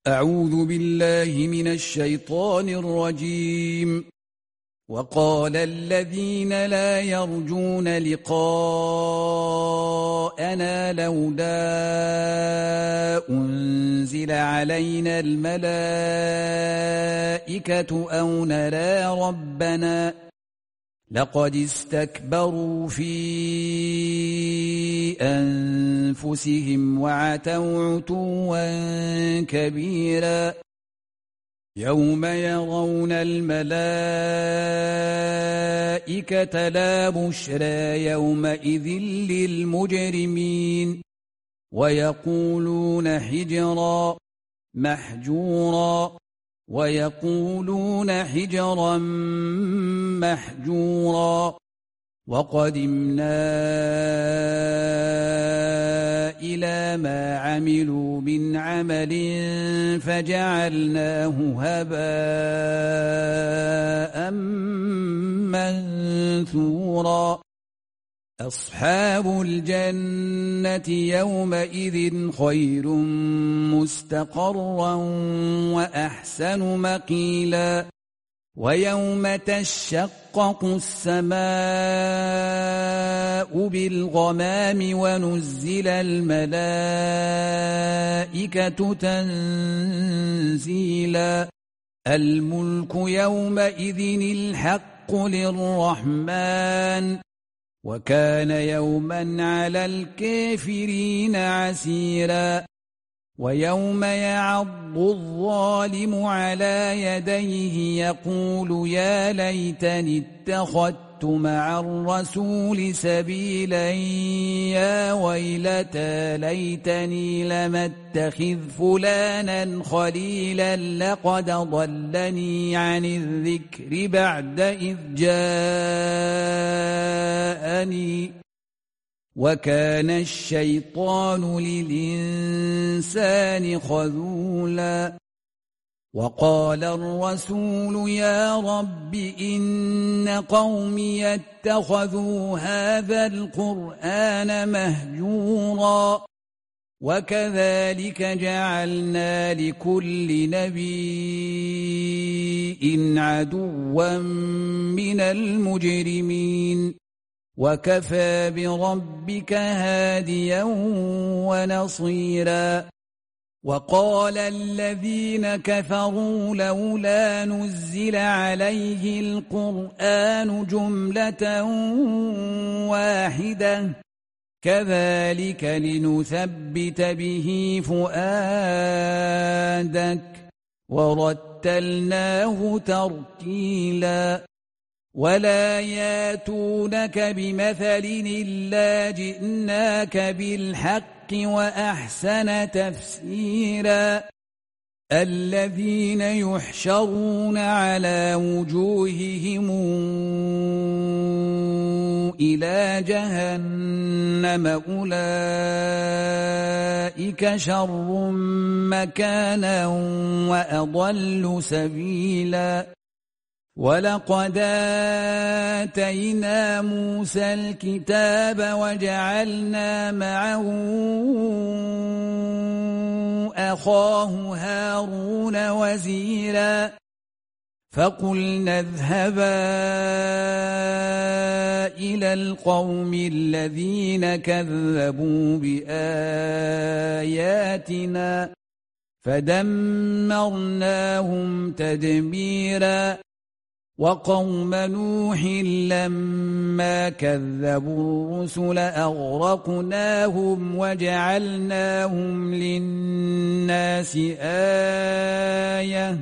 أعوذ بالله من الشيطان الرجيم. وقال الذين لا يرجون لقاءنا لولا أنزل علينا الملائكة أو نرى ربنا لقد استكبروا في أنفسهم وعتوا عتوا كبيرا يوم يرون الملائكة لا بشرى يومئذ للمجرمين ويقولون حجرا محجورا ويقولون حجرا محجورا وقدمنا إلى ما عملوا من عمل فجعلناه هباء منثورا أصحاب الجنة يومئذ خير مستقرا وأحسن مقيلا ويوم تشقق السماء بالغمام ونزل الملائكة تنزيلا الملك يومئذ الحق للرحمن وكان يوما على الكافرين عسيرا ويوم يعض الظالم على يديه يقول يا ليتني اتخذت مع الرسول سبيلا يا ويلتى ليتني لم اتخذ فلانا خليلا لقد ضلني عن الذكر بعد إذ جاءني وكان الشيطان للإنسان خذولا وقال الرسول يا رب إن قومي اتخذوا هذا القرآن مهجورا وكذلك جعلنا لكل نبي عدوا من المجرمين وكفى بربك هاديا ونصيرا وقال الذين كفروا لولا نزل عليه القرآن جملة واحدة كذلك لنثبت به فؤادك ورتلناه ترتيلا ولا ياتونك بمثل إلا جئناك بالحق وأحسن تفسيرا الذين يحشرون على وجوههم إلى جهنم أولئك شر مكانا وأضل سبيلا ولقد آتينا موسى الكتاب وجعلنا معه أخاه هارون وزيرا فقلنا اذهبا إلى القوم الذين كذبوا بآياتنا فدمرناهم تدميرا وقوم نوح لما كذبوا الرسل أغرقناهم وجعلناهم للناس آية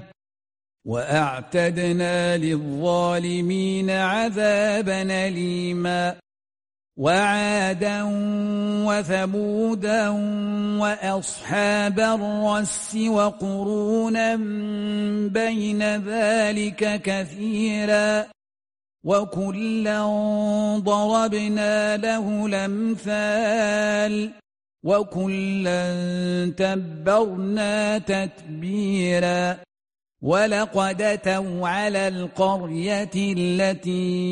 وأعتدنا للظالمين عذابا أليما وعادا وثمودا وأصحاب الرس وقرونا بين ذلك كثيرا وكلا ضربنا له الأمثال وكلا تبرنا تتبيرا ولقد أتوا على القرية التي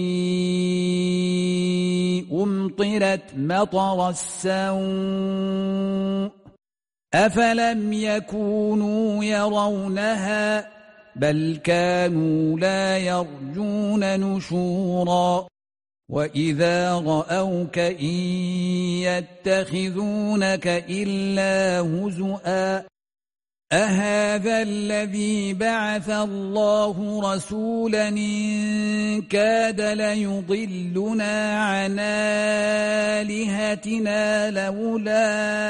أمطرت مطر السوء أفلم يكونوا يرونها بل كانوا لا يرجون نشورا وإذا رأوك إن يتخذونك إلا هزؤا أهذا الذي بعث الله رسولا إن كاد ليضلنا عن آلهتنا لولا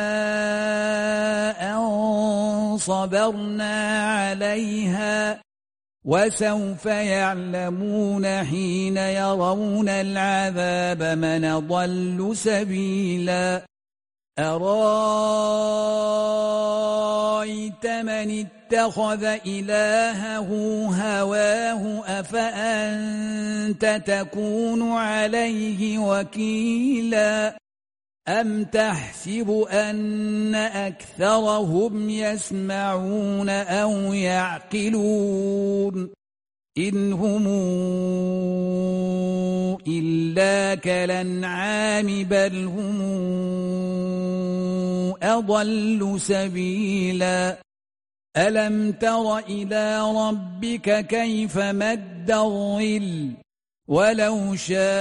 أن صبرنا عليها وسوف يعلمون حين يرون العذاب من ضل سبيلا أرأيت من اتخذ إلهه هواه أفأنت تكون عليه وكيلا أم تحسب أن أكثرهم يسمعون أو يعقلون إن هم إلا كالأنعام بل هم أضل سبيلا ألم تر إلى ربك كيف مد الظل ولو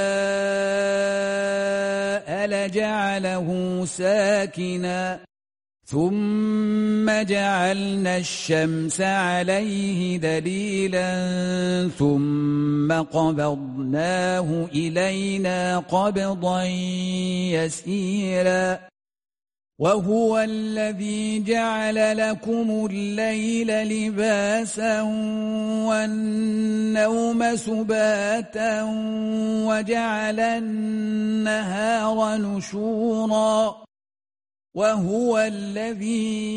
شاء لجعله ساكنا ثم جعلنا الشمس عليه دليلا ثم قبضناه إلينا قبضا يسيرا وهو الذي جعل لكم الليل لباسا والنوم سباتا وجعل النهار نشورا وهو الذي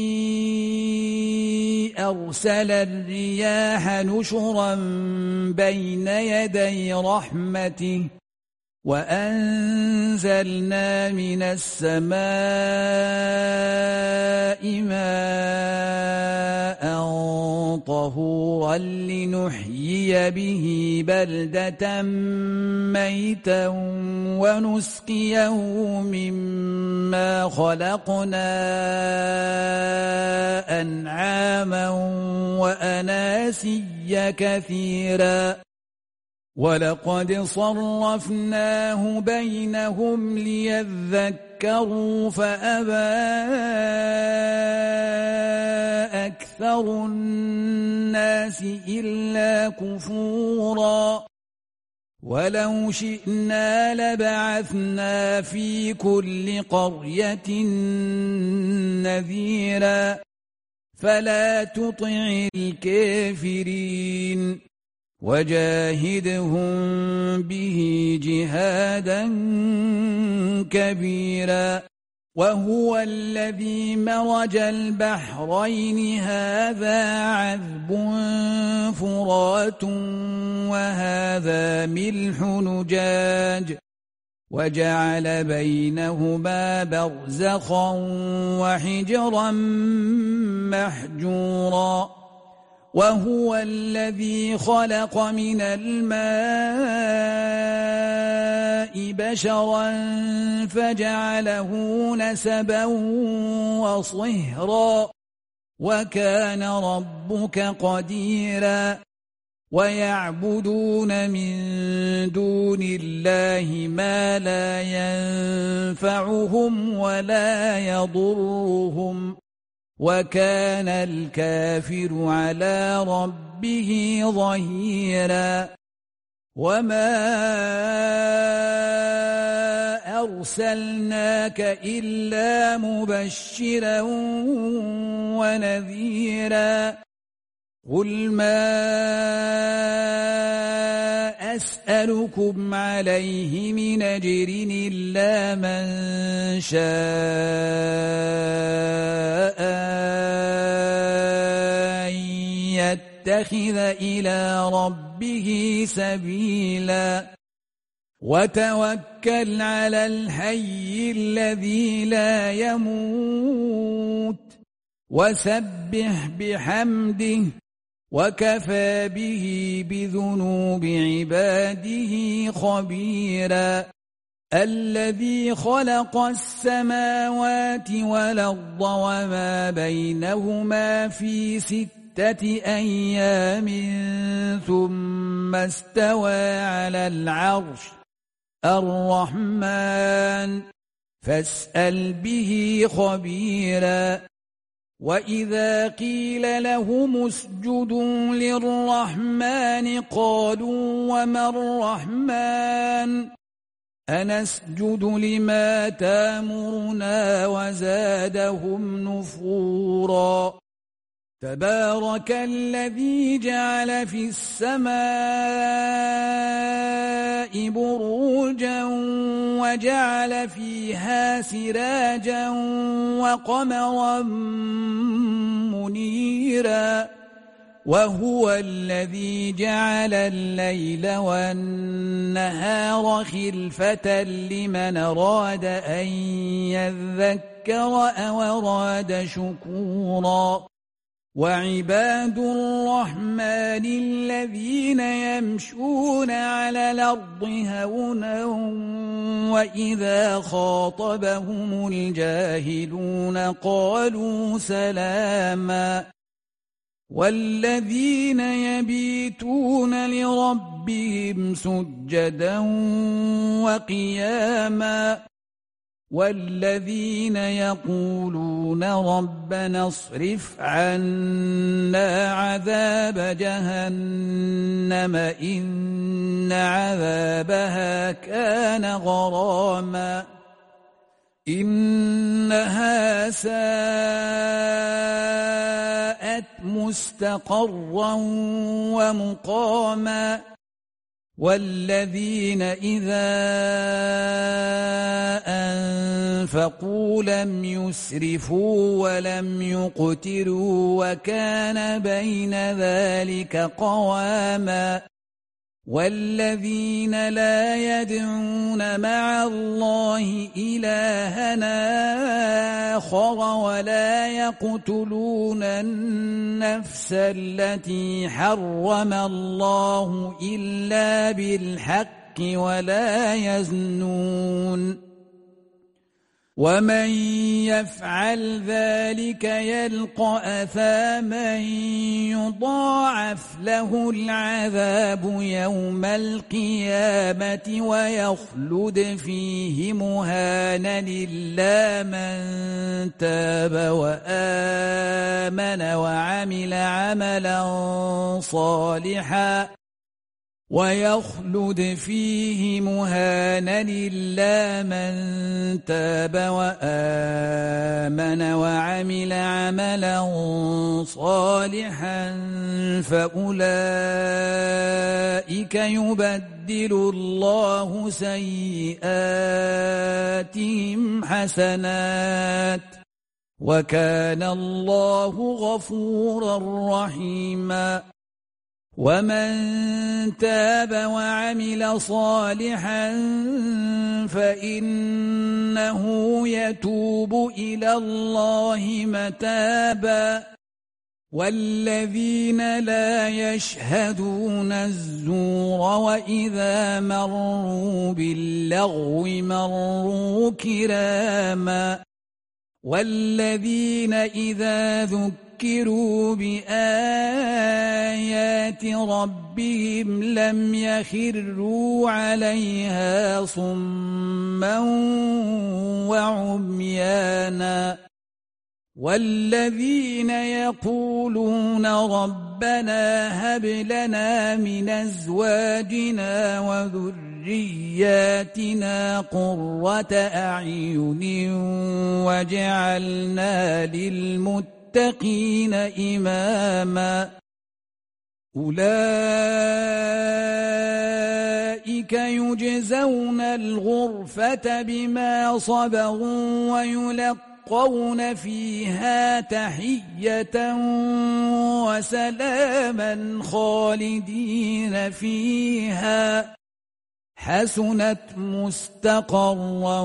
أرسل الرياح نشرا بين يدي رحمته وأنزلنا من السماء ماء طهورا لنحيي به بلدة ميتا ونسقيه مما خلقنا أنعاما وأناسيا كثيرا ولقد صرفناه بينهم ليذكروا فأبى أكثر الناس إلا كفورا ولو شئنا لبعثنا في كل قرية نذيرا فلا تطع الكافرين وجاهدهم به جهادا كبيرا وهو الذي مرج البحرين هذا عذب فرات وهذا ملح نجاج وجعل بينهما برزخا وحجرا محجورا وهو الذي خلق من الماء بشرا فجعله نسبا وصهرا وكان ربك قديرا ويعبدون من دون الله ما لا ينفعهم ولا يضرهم وكان الكافر على ربه ظهيرا وما أرسلناك إلا مبشرا ونذيرا قل ما أسألكم عليه من أجر إلا من شاء أن يتخذ إلى ربه سبيلا وتوكل على الحي الذي لا يموت وسبح بحمده وكفى به بذنوب عباده خبيرا الذي خلق السماوات والأرض وما بينهما في 6 أيام ثم استوى على العرش الرحمن فاسأل به خبيرا وإذا قيل لهم اسجدوا للرحمن قالوا وما الرحمن أنسجد لما تامرنا وزادهم نفورا تبارك الذي جعل في السماء بروجا وجعل فيها سراجا وقمرا منيرا وهو الذي جعل الليل والنهار خلفة لمن أراد أن يذكر أو أراد شكورا وعباد الرحمن الذين يمشون على الأرض هونا وإذا خاطبهم الجاهلون قالوا سلاما والذين يبيتون لربهم سجدا وقياما والذين يقولون ربنا اصرف عنا عذاب جهنم إن عذابها كان غراما إنها ساءت مستقرا ومقاما والذين إذا أنفقوا لم يسرفوا ولم يقتروا وكان بين ذلك قواما والذين لا يدعون مع الله إلهنا آخر ولا يقتلون النفس التي حرم الله إلا بالحق ولا يزنون ومن يفعل ذلك يلقى أثاما يضاعف له العذاب يوم القيامة ويخلد فيه مهانا إلا من تاب وآمن وعمل عملا صالحا ويخلد فيه مهانا إلا من تاب وآمن وعمل عملا صالحا فأولئك يبدل الله سيئاتهم حسنات وكان الله غفورا رحيما ومن تاب وعمل صالحا فإنه يتوب إلى الله متابا والذين لا يشهدون الزور وإذا مروا باللغو مروا كراما والذين إذا ذكروا بآيات ربهم لم يخروا عليها صما وعميانا والذين يقولون ربنا هب لنا من أزواجنا وذرياتنا قرة أعين واجعلنا للمتقين إماما أولئك يجزون الغرفة بما صبروا ويلقون فيها تحية وسلاما خالدين فيها حسنت مستقرا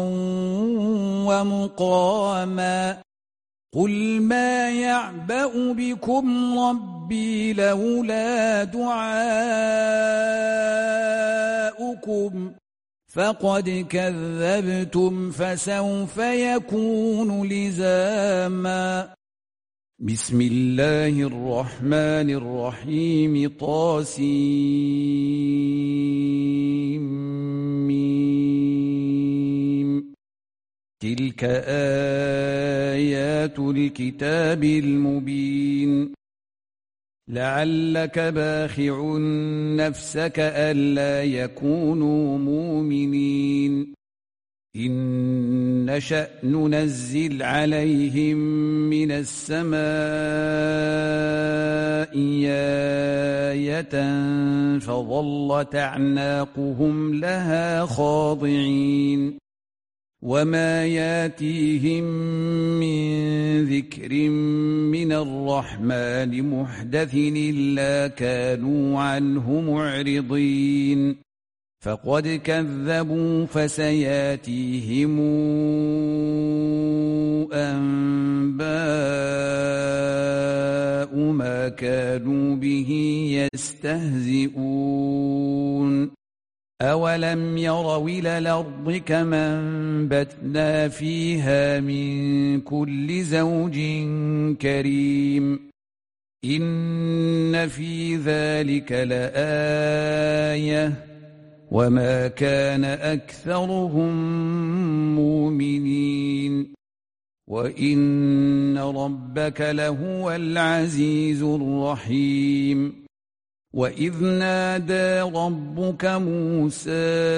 ومقاما قل ما يعبأ بكم ربي لولا دعاؤكم فقد كذبتم فسوف يكون لزاما. بسم الله الرحمن الرحيم. طاسيم. تلك آيات الكتاب المبين. لعلك باخع نفسك ألا يكونوا مؤمنين. إن نشأ ننزل عليهم من السماء آية فظلت أعناقهم لها خاضعين. وما ياتيهم من ذكر من الرحمن محدث إلا كانوا عنه معرضين. فقد كذبوا فسياتيهم أنباء ما كانوا به يستهزئون. أولم يروا إلى الأرض كما أنبتنا فيها من كل زوج كريم. إن في ذلك لآية وما كان أكثرهم مؤمنين وإن ربك لهو العزيز الرحيم. وإذ نادى ربك موسى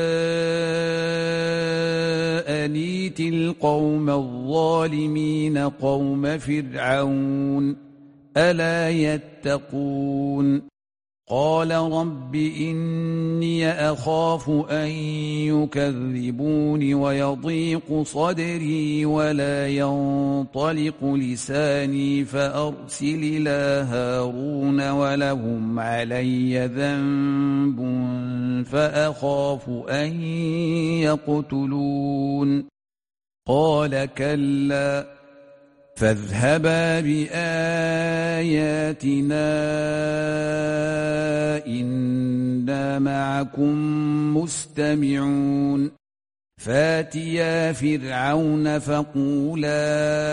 أن ائت القوم الظالمين قوم فرعون ألا يتقون. قال رب إني أخاف أن يكذبون ويضيق صدري ولا ينطلق لساني فأرسل إلى هارون ولهم علي ذنب فأخاف أن يقتلون. قال كلا فاذهبا بآياتنا إنا معكم مستمعون. فاتيا فرعون فقولا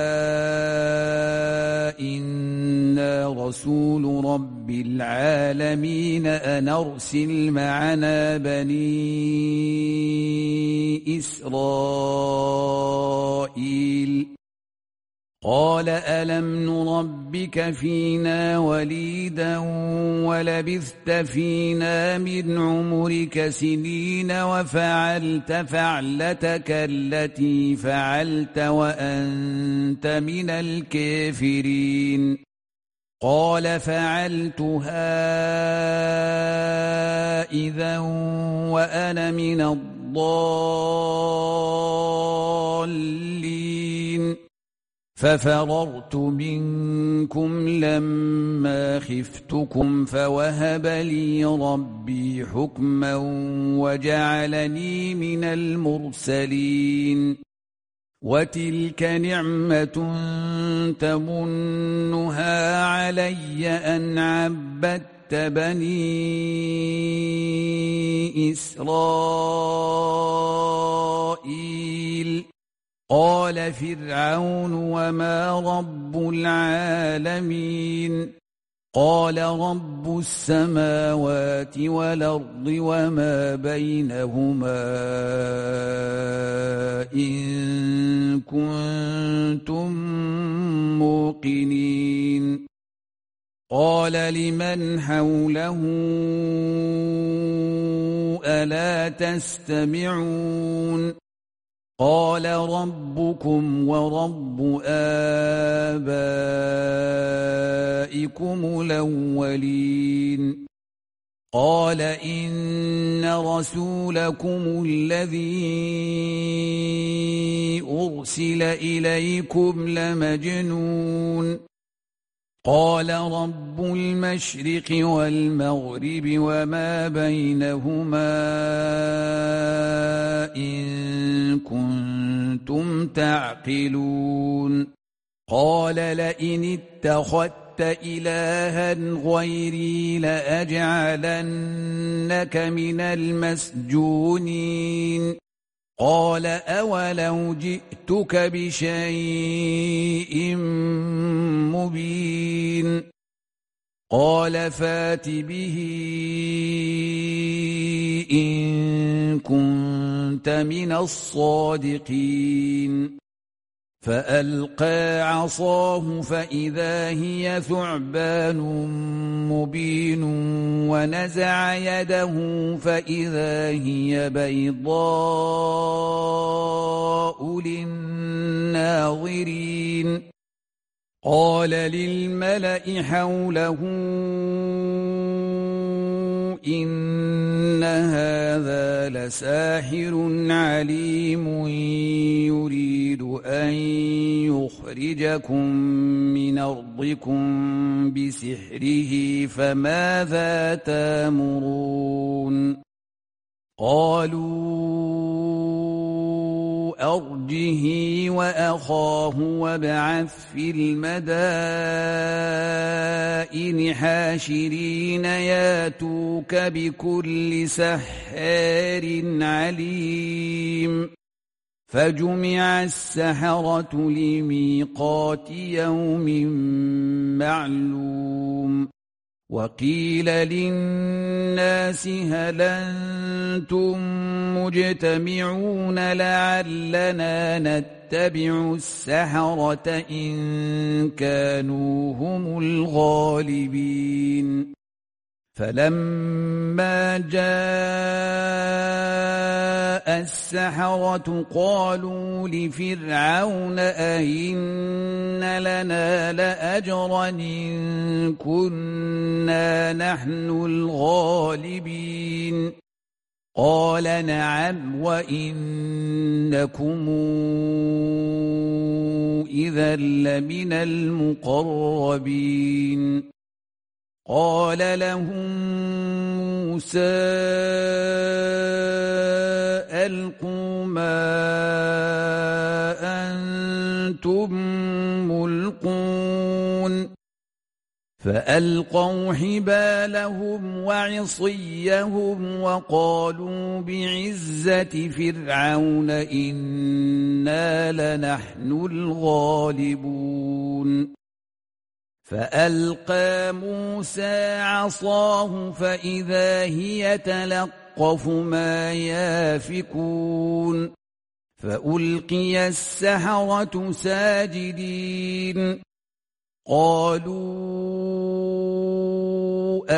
إنا رسول رب العالمين أن أرسل معنا بني إسرائيل. قال ألم نربك فينا وليدا ولبثت فينا من عمرك سنين وفعلت فعلتك التي فعلت وأنت من الكافرين. قال فعلتها إذا وأنا من الضالين. ففررت منكم لما خفتكم فوهب لي ربي حكما وجعلني من المرسلين. وتلك نعمة تمنها علي أن عبدت بني إسرائيل. قال فرعون وما رب العالمين. قال رب السماوات والأرض وما بينهما إن كنتم موقنين. قال لمن حوله ألا تستمعون. قال ربكم ورب آبائكم الأولين. قال إن رسولكم الذي أرسل إليكم لمجنون. قال رب المشرق والمغرب وما بينهما إن كنتم تعقلون. قال لئن اتخذت اتخذت إلها غيري لأجعلنك من المسجونين قال أولو جئتك بشيء مبين قال فات به إن كنت من الصادقين فألقى عصاه فإذا هي ثعبان مبين ونزع يده فإذا هي بيضاء للناظرين قال للملأ حوله إن هذا لساحر عليم يريد أن يخرجكم من أرضكم بسحره فماذا تأمرون قالوا أرجه وأخاه وابعث في المدائن حاشرين ياتوك بكل سحار عليم فجمع السحرة لميقات يوم معلوم وقيل للناس هل أنتم مجتمعون لعلنا نتبع السحرة إن كانوا هم الغالبين فلما جاء السحرة قالوا لفرعون أئن لنا لأجرا إن كنا نحن الغالبين قال نعم وإنكم إذا لمن المقربين قال لهم موسى ألقوا ما أنتم ملقون فألقوا حبالهم وعصيهم وقالوا بعزة فرعون إنا لنحن الغالبون فألقى موسى عصاه فإذا هي تلقف ما يافكون فألقي السحرة ساجدين قالوا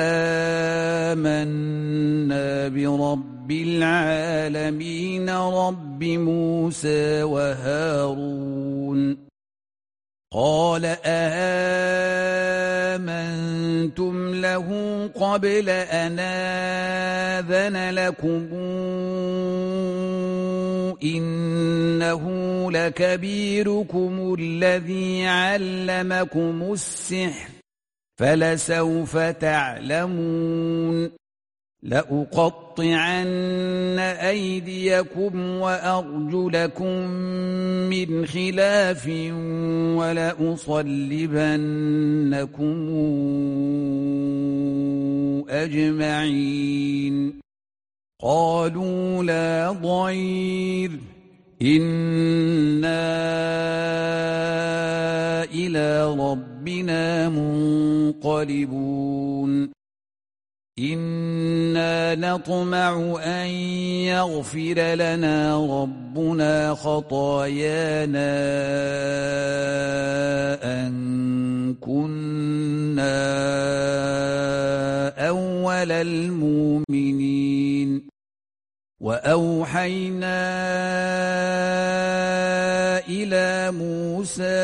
آمنا برب العالمين رب موسى وهارون قال آمنتم له قبل أن آذن لكم إنه لكبيركم الذي علمكم السحر فلسوف تعلمون لأقطعن أيديكم وأرجلكم من خلاف ولأصلبنكم أجمعين قالوا لا ضير إنا إلى ربنا منقلبون إنا نطمع أن يغفر لنا ربنا خطايانا أن كنا أول المؤمنين وأوحينا إلى موسى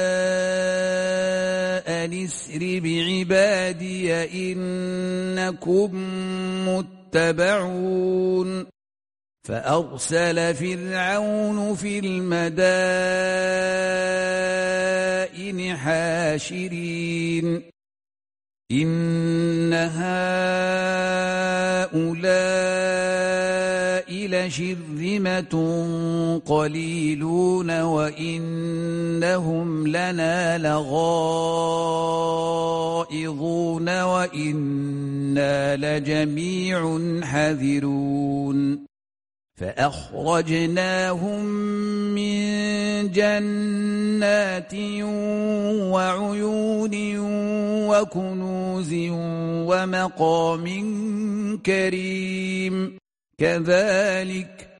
أن اسر بعبادي إنكم متبعون فأرسل فرعون في المدائن حاشرين إن هؤلاء شرذمة قليلون وإنهم لنا لغائظون وإنا لجميع حذرون فأخرجناهم من جنات وعيون وكنوز ومقام كريم كذلك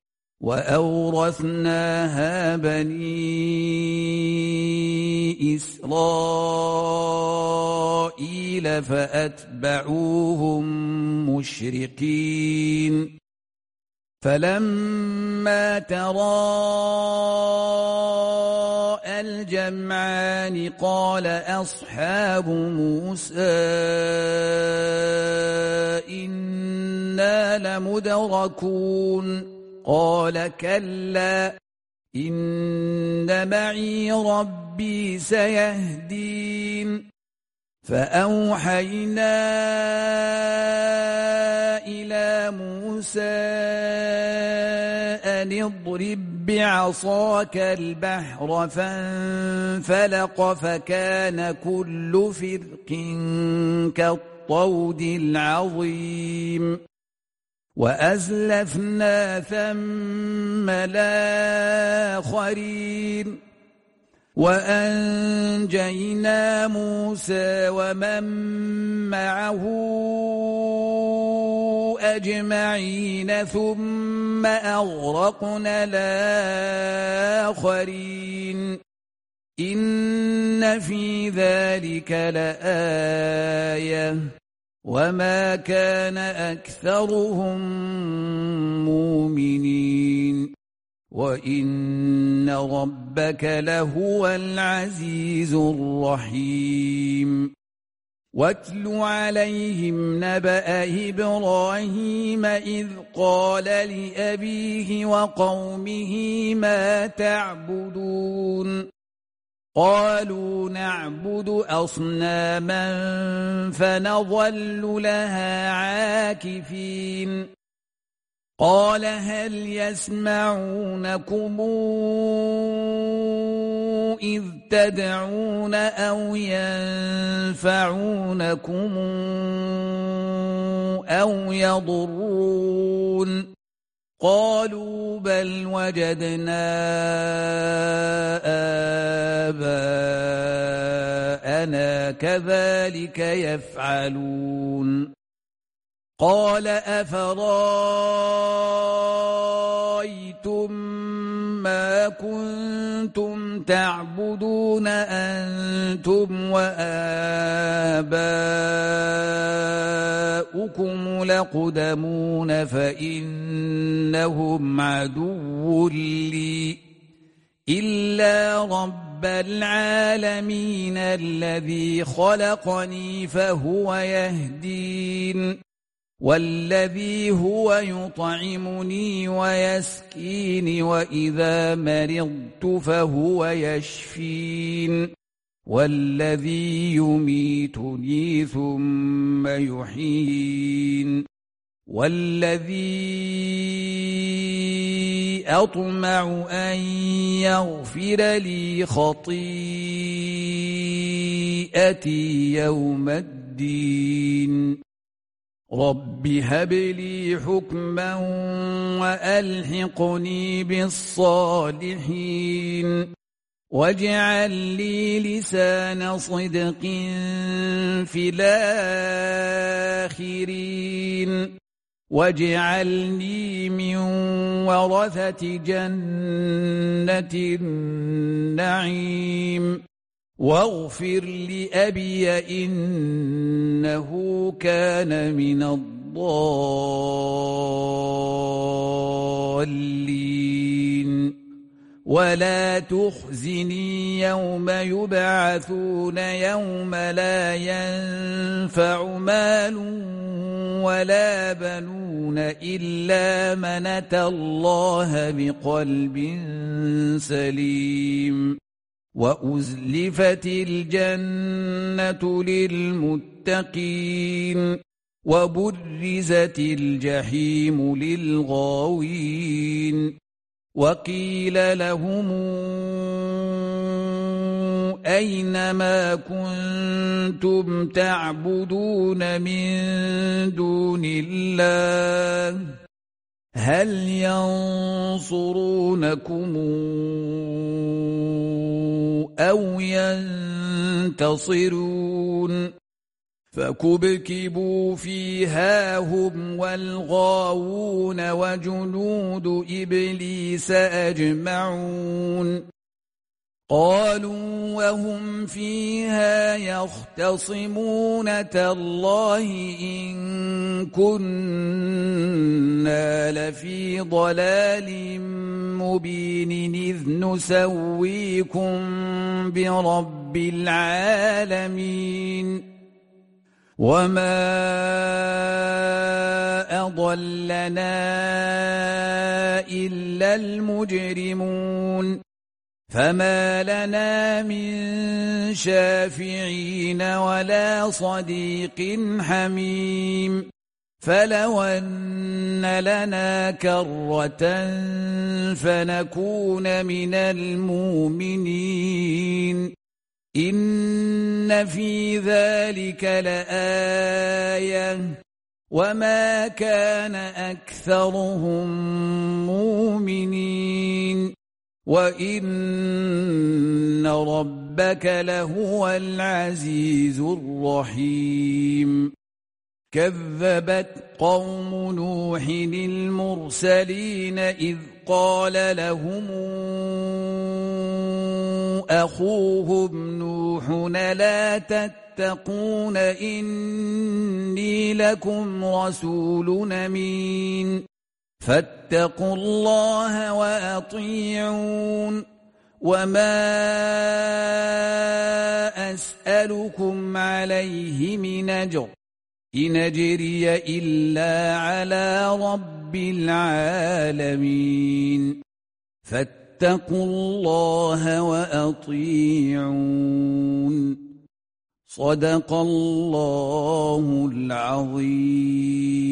وأورثناها بني إسرائيل فأتبعوهم مشرقين فلما تراءى الجمعان قال أصحاب موسى إنا لمدركون قال كلا إن معي ربي سيهدين فأوحينا إلى موسى أن اضرب بعصاك البحر فانفلق فكان كل فرق كالطود العظيم وأزلفنا ثم الآخرين وأنجينا موسى ومن معه أجمعين ثم أغرقنا الآخرين إن في ذلك لآية وما كان أكثرهم مؤمنين وإن ربك لهو العزيز الرحيم واتل عليهم نبأ إبراهيم إذ قال لأبيه وقومه ما تعبدون قالوا نعبد أصناما فنظل لها عاكفين قال هل يسمعونكم إذ تدعون أو ينفعونكم أو يضرون قالوا بل وجدنا آباءنا كذلك يفعلون قال أفرأيتم ما كنتم تعبدون أنتم وآباؤكم لقدمون فإنهم عدو لي إلا رب العالمين الذي خلقني فهو يهدين والذي هو يطعمني ويسقين وإذا مرضت فهو يشفين والذي يميتني ثم يحيين والذي أطمع أن يغفر لي خطيئتي يوم الدين رب هب لي حكما وألحقني بالصالحين واجعل لي لسان صدق في الآخرين واجعلني من ورثة جنة النعيم واغفر لأبي إنه كان من الضالين ولا تخزني يوم يبعثون يوم لا ينفع مال ولا بنون إلا من أتى الله بقلب سليم وأزلفت الجنة للمتقين وبرزت الجحيم للغاوين وقيل لهم أين ما كنتم تعبدون من دون الله هل ينصرونكم أو ينتصرون فكبكبوا فيها هم والغاوون وجنود إبليس أجمعون قالوا وهم فيها يختصمون تالله إن كنا لفي ضلال مبين إذ نسويكم برب العالمين وما أضلنا إلا المجرمون فما لنا من شافعين ولا صديق حميم فلو أن لنا كرة فنكون من المؤمنين إن في ذلك لآية وما كان أكثرهم مؤمنين وإن ربك لهو العزيز الرحيم كذبت قوم نوح المرسلين إذ قال لهم أخوهم نوح لا تتقون إني لكم رسول أمين فاتقوا الله وأطيعون وما أسألكم عليه من أجر إن أجري إلا على رب العالمين فاتقوا الله وأطيعون صدق الله العظيم.